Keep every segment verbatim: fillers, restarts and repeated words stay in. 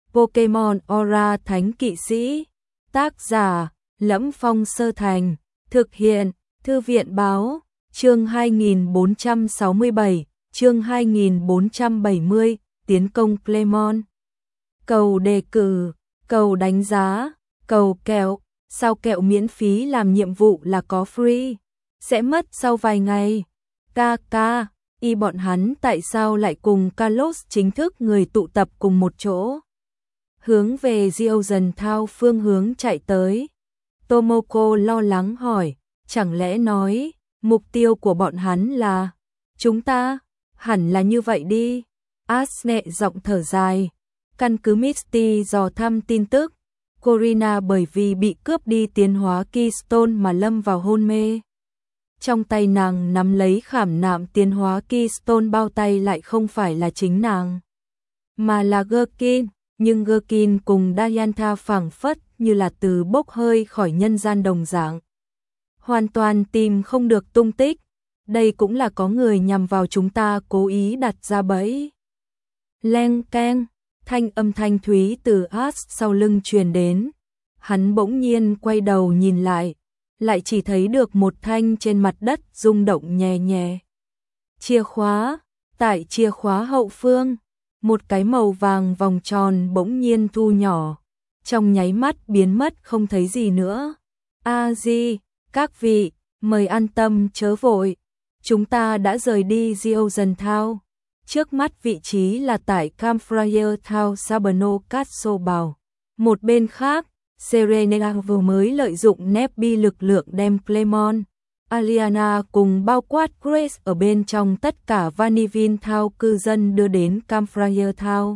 Pokemon Aura Thánh Kỵ Sĩ. Tác giả Lẫm Phong Sơ Thành. Thực hiện Thư viện Báo. Chương hai nghìn bốn trăm sáu mươi bảy, chương hai nghìn bốn trăm bảy mươi, tiến công Clemon. Cầu đề cử, cầu đánh giá, cầu kẹo, sao kẹo miễn phí làm nhiệm vụ là có free, sẽ mất sau vài ngày. Ca ca, y bọn hắn tại sao lại cùng Carlos chính thức người tụ tập cùng một chỗ? Hướng về Geogen Thao phương hướng chạy tới. Tomoko lo lắng hỏi, chẳng lẽ nói, mục tiêu của bọn hắn là chúng ta? Hẳn là như vậy đi. Ash nhẹ giọng thở dài. Căn cứ Misty dò thăm tin tức, Corina bởi vì bị cướp đi tiến hóa Keystone mà lâm vào hôn mê. Trong tay nàng nắm lấy khảm nạm tiến hóa Keystone, bao tay lại không phải là chính nàng, mà là Gherkin, nhưng Gherkin cùng Diantha phảng phất như là từ bốc hơi khỏi nhân gian đồng dạng, hoàn toàn tìm không được tung tích. Đây cũng là có người nhằm vào chúng ta cố ý đặt ra bẫy. Leng keng, thanh âm thanh thúy từ Ash sau lưng truyền đến. Hắn bỗng nhiên quay đầu nhìn lại, lại chỉ thấy được một thanh trên mặt đất rung động nhẹ nhẹ. Chìa khóa, tại chìa khóa hậu phương, một cái màu vàng vòng tròn bỗng nhiên thu nhỏ, trong nháy mắt biến mất không thấy gì nữa. A Di, các vị, mời an tâm chớ vội, chúng ta đã rời đi Geogen Thao. Trước mắt vị trí là tại Campfire Thao Sabano Castle Bảo. Một bên khác, Serena vừa mới lợi dụng Nebby lực lượng đem Clemon, Aliana cùng bao quát Grace ở bên trong tất cả Vanillin Thao cư dân đưa đến Campfire Thao.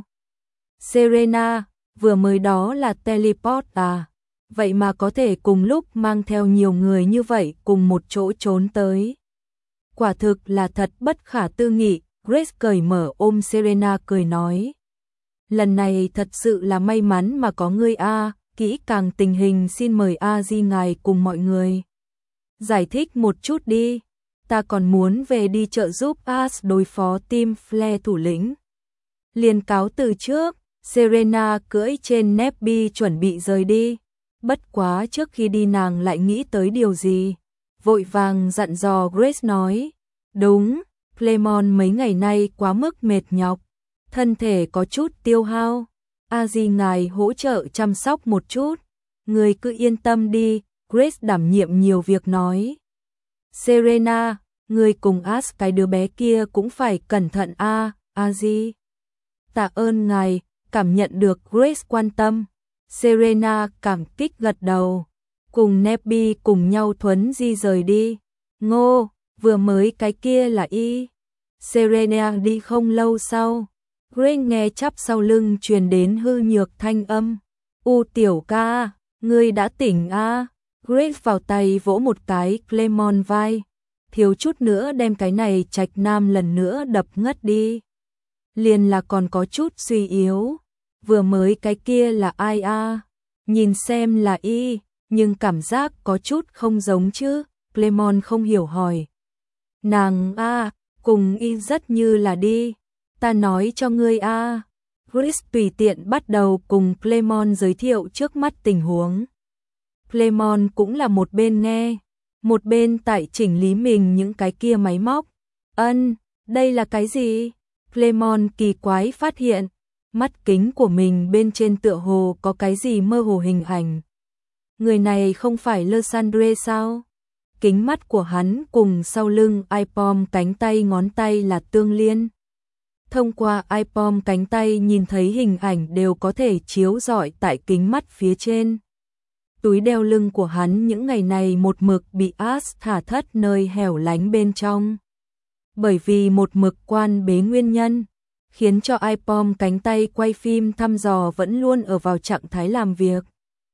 Serena, vừa mới đó là teleport à? Vậy mà có thể cùng lúc mang theo nhiều người như vậy cùng một chỗ trốn tới. Quả thực là thật bất khả tư nghị. Grace cởi mở ôm Serena cười nói. Lần này thật sự là may mắn mà có ngươi a. Kỹ càng tình hình xin mời A Di ngài cùng mọi người giải thích một chút đi. Ta còn muốn về đi trợ giúp Ash đối phó team Flare thủ lĩnh. Liền cáo từ trước, Serena cưỡi trên Nebby chuẩn bị rời đi. Bất quá trước khi đi nàng lại nghĩ tới điều gì, vội vàng dặn dò Grace nói. Đúng, Clemon mấy ngày nay quá mức mệt nhọc, thân thể có chút tiêu hao. A Di ngài hỗ trợ chăm sóc một chút, người cứ yên tâm đi. Grace đảm nhiệm nhiều việc nói. Serena, người cùng Ash cái đứa bé kia cũng phải cẩn thận a. A Di, tạ ơn ngài. Cảm nhận được Grace quan tâm, Serena cảm kích gật đầu, cùng Nebby cùng nhau thuấn di rời đi. Ngô, vừa mới cái kia là y. Serena đi không lâu sau, Grace nghe chắp sau lưng truyền đến hư nhược thanh âm. U tiểu ca, ngươi đã tỉnh a? À? Grace vào tay vỗ một cái Clemon vai, thiếu chút nữa đem cái này trạch nam lần nữa đập ngất đi. Liền là còn có chút suy yếu. Vừa mới cái kia là ai a? À? Nhìn xem là y, nhưng cảm giác có chút không giống chứ. Clemon không hiểu hỏi. Nàng a, à, cùng y rất như là đi. Ta nói cho ngươi a. À. Grace tùy tiện bắt đầu cùng Clemon giới thiệu trước mắt tình huống. Clemon cũng là một bên nghe, một bên tại chỉnh lý mình những cái kia máy móc. Ân, đây là cái gì? Clemon kỳ quái phát hiện, mắt kính của mình bên trên tựa hồ có cái gì mơ hồ hình ảnh. Người này không phải Lysandre sao? Kính mắt của hắn cùng sau lưng iPom cánh tay ngón tay là tương liên. Thông qua iPom cánh tay nhìn thấy hình ảnh đều có thể chiếu rọi tại kính mắt phía trên. Túi đeo lưng của hắn những ngày này một mực bị Ash thả thất nơi hẻo lánh bên trong. Bởi vì một mực quan bế nguyên nhân, khiến cho iPom cánh tay quay phim thăm dò vẫn luôn ở vào trạng thái làm việc.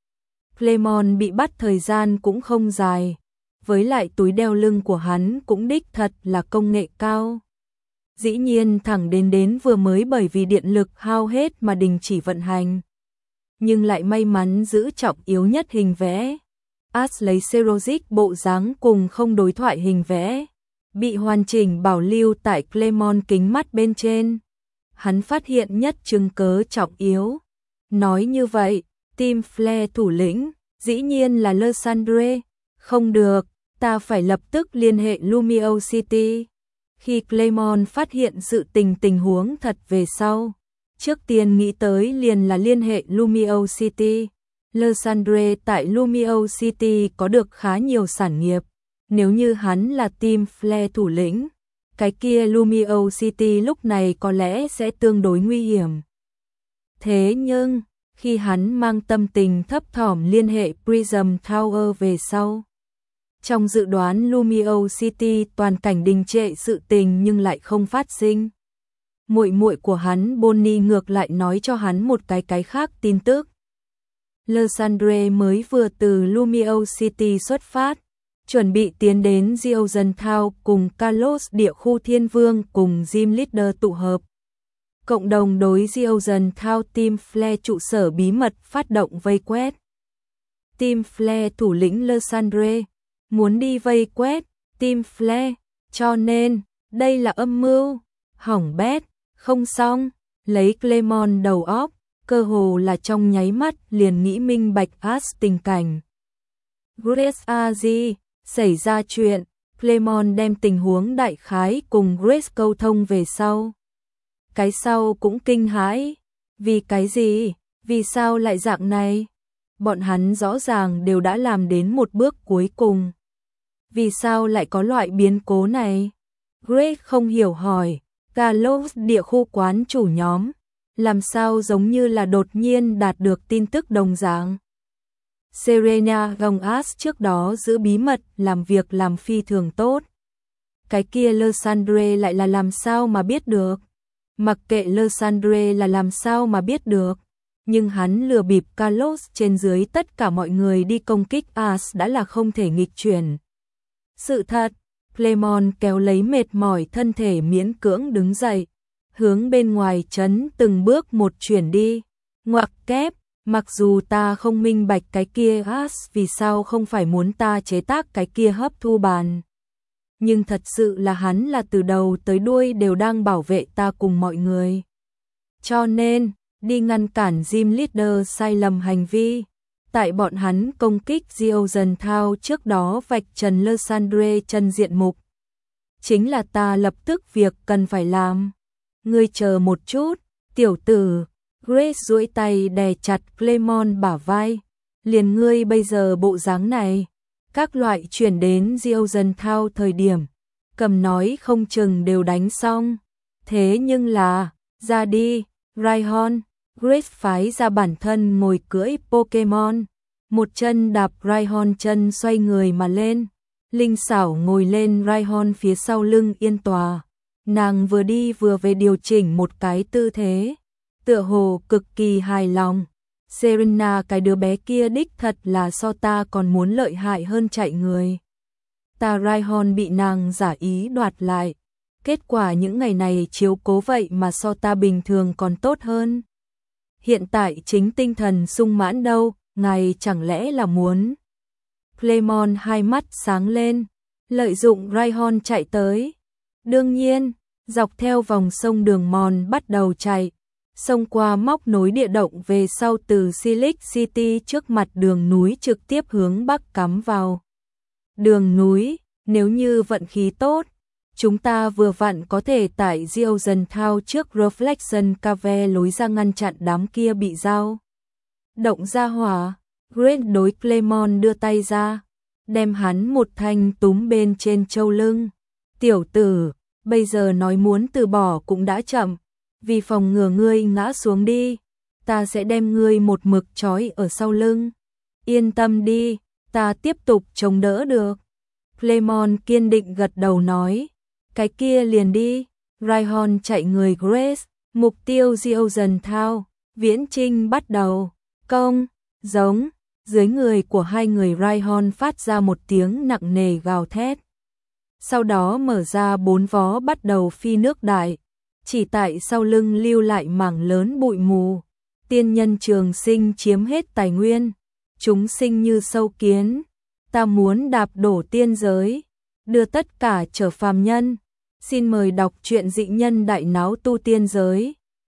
Clemon bị bắt thời gian cũng không dài, với lại túi đeo lưng của hắn cũng đích thật là công nghệ cao. Dĩ nhiên thẳng đến đến vừa mới bởi vì điện lực hao hết mà đình chỉ vận hành. Nhưng lại may mắn giữ trọng yếu nhất hình vẽ. Ash lấy Cerozic bộ dáng cùng không đối thoại hình vẽ, bị hoàn chỉnh bảo lưu tại Clemon kính mắt bên trên. Hắn phát hiện nhất chứng cớ trọng yếu, Nói như vậy, team Flare thủ lĩnh, dĩ nhiên là Lysandre. Không được, ta phải lập tức liên hệ Lumio City. Khi Claymon phát hiện sự tình tình huống thật về sau, trước tiên nghĩ tới liền là liên hệ Lumio City. Lysandre tại Lumio City có được khá nhiều sản nghiệp. Nếu như hắn là team Flare thủ lĩnh, cái kia Lumio City lúc này có lẽ sẽ tương đối nguy hiểm. Thế nhưng, khi hắn mang tâm tình thấp thỏm liên hệ Prism Tower về sau, trong dự đoán Lumio City toàn cảnh đình trệ sự tình nhưng lại không phát sinh. Muội muội của hắn Bonnie ngược lại nói cho hắn một cái cái khác tin tức. Lysandre mới vừa từ Lumio City xuất phát, chuẩn bị tiến đến Geogen Town cùng Carlos địa khu thiên vương cùng Jim Leader tụ hợp. Cộng đồng đối Geogen Town Team Flare trụ sở bí mật phát động vây quét. Team Flare thủ lĩnh Lysandre muốn đi vây quét Team Flare, cho nên đây là âm mưu. Hỏng bét, không xong, lấy Claymon đầu óc, cơ hồ là trong nháy mắt liền nghĩ minh bạch As tình cảnh. Grace a gi, xảy ra chuyện, Claymon đem tình huống đại khái cùng Grace câu thông về sau. Cái sau cũng kinh hãi, vì cái gì, vì sao lại dạng này? Bọn hắn rõ ràng đều đã làm đến một bước cuối cùng. Vì sao lại có loại biến cố này? Grace không hiểu hỏi, Carlos địa khu quán chủ nhóm, làm sao giống như là đột nhiên đạt được tin tức đồng dạng. Serena Gomez trước đó giữ bí mật làm việc làm phi thường tốt. Cái kia Lysandre lại là làm sao mà biết được? Mặc kệ Lysandre là làm sao mà biết được, nhưng hắn lừa bịp Carlos trên dưới tất cả mọi người đi công kích As đã là không thể nghịch chuyển. Sự thật, Claymon kéo lấy mệt mỏi thân thể miễn cưỡng đứng dậy, hướng bên ngoài trấn từng bước một chuyển đi. Ngoặc kép, mặc dù ta không minh bạch cái kia As vì sao không phải muốn ta chế tác cái kia hấp thu bàn. Nhưng thật sự là hắn là từ đầu tới đuôi đều đang bảo vệ ta cùng mọi người. Cho nên, đi ngăn cản Jim Leader sai lầm hành vi. Tại bọn hắn công kích Geogen Town trước đó vạch trần Lysandre chân diện mục. Chính là ta lập tức việc cần phải làm. Ngươi chờ một chút, tiểu tử. Grace duỗi tay đè chặt Claymon bả vai. Liền ngươi bây giờ bộ dáng này. Các loại chuyển đến Geogen Town thời điểm. Cầm nói không chừng đều đánh xong. Thế nhưng là, ra đi, Rhyhorn. Grace phái ra bản thân ngồi cưỡi Pokemon, một chân đạp Rhyhorn chân xoay người mà lên, linh xảo ngồi lên Rhyhorn phía sau lưng yên tòa, nàng vừa đi vừa về điều chỉnh một cái tư thế, tựa hồ cực kỳ hài lòng. Serena cái đứa bé kia đích thật là so ta còn muốn lợi hại hơn chạy người. Ta Rhyhorn bị nàng giả ý đoạt lại, kết quả những ngày này chiếu cố vậy mà so ta bình thường còn tốt hơn. Hiện tại chính tinh thần sung mãn đâu, ngài chẳng lẽ là muốn. Claymon hai mắt sáng lên, lợi dụng Rhyhorn chạy tới. Đương nhiên, dọc theo vòng sông đường mòn bắt đầu chạy, xông qua móc nối địa động về sau từ Silic City trước mặt đường núi trực tiếp hướng bắc cắm vào. Đường núi, nếu như vận khí tốt, chúng ta vừa vặn có thể tại Geogen Town trước Reflection Cave lối ra ngăn chặn đám kia bị giao động ra hỏa. Grace đối Claymon đưa tay ra, đem hắn một thanh túm bên trên châu lưng. Tiểu tử, bây giờ nói muốn từ bỏ cũng đã chậm, vì phòng ngừa ngươi ngã xuống đi, ta sẽ đem ngươi một mực trói ở sau lưng. Yên tâm đi, ta tiếp tục chống đỡ được. Claymon kiên định gật đầu nói. Cái kia liền đi. Rhyhorn chạy người Grace, mục tiêu Geogen Town, viễn trinh bắt đầu. Công, giống, dưới người của hai người Rhyhorn phát ra một tiếng nặng nề gào thét. Sau đó mở ra bốn vó bắt đầu phi nước đại, chỉ tại sau lưng lưu lại mảng lớn bụi mù. Tiên nhân trường sinh chiếm hết tài nguyên, chúng sinh như sâu kiến, ta muốn đạp đổ tiên giới, đưa tất cả trở phàm nhân. Xin mời đọc truyện Dị Nhân Đại Náo Tu Tiên Giới.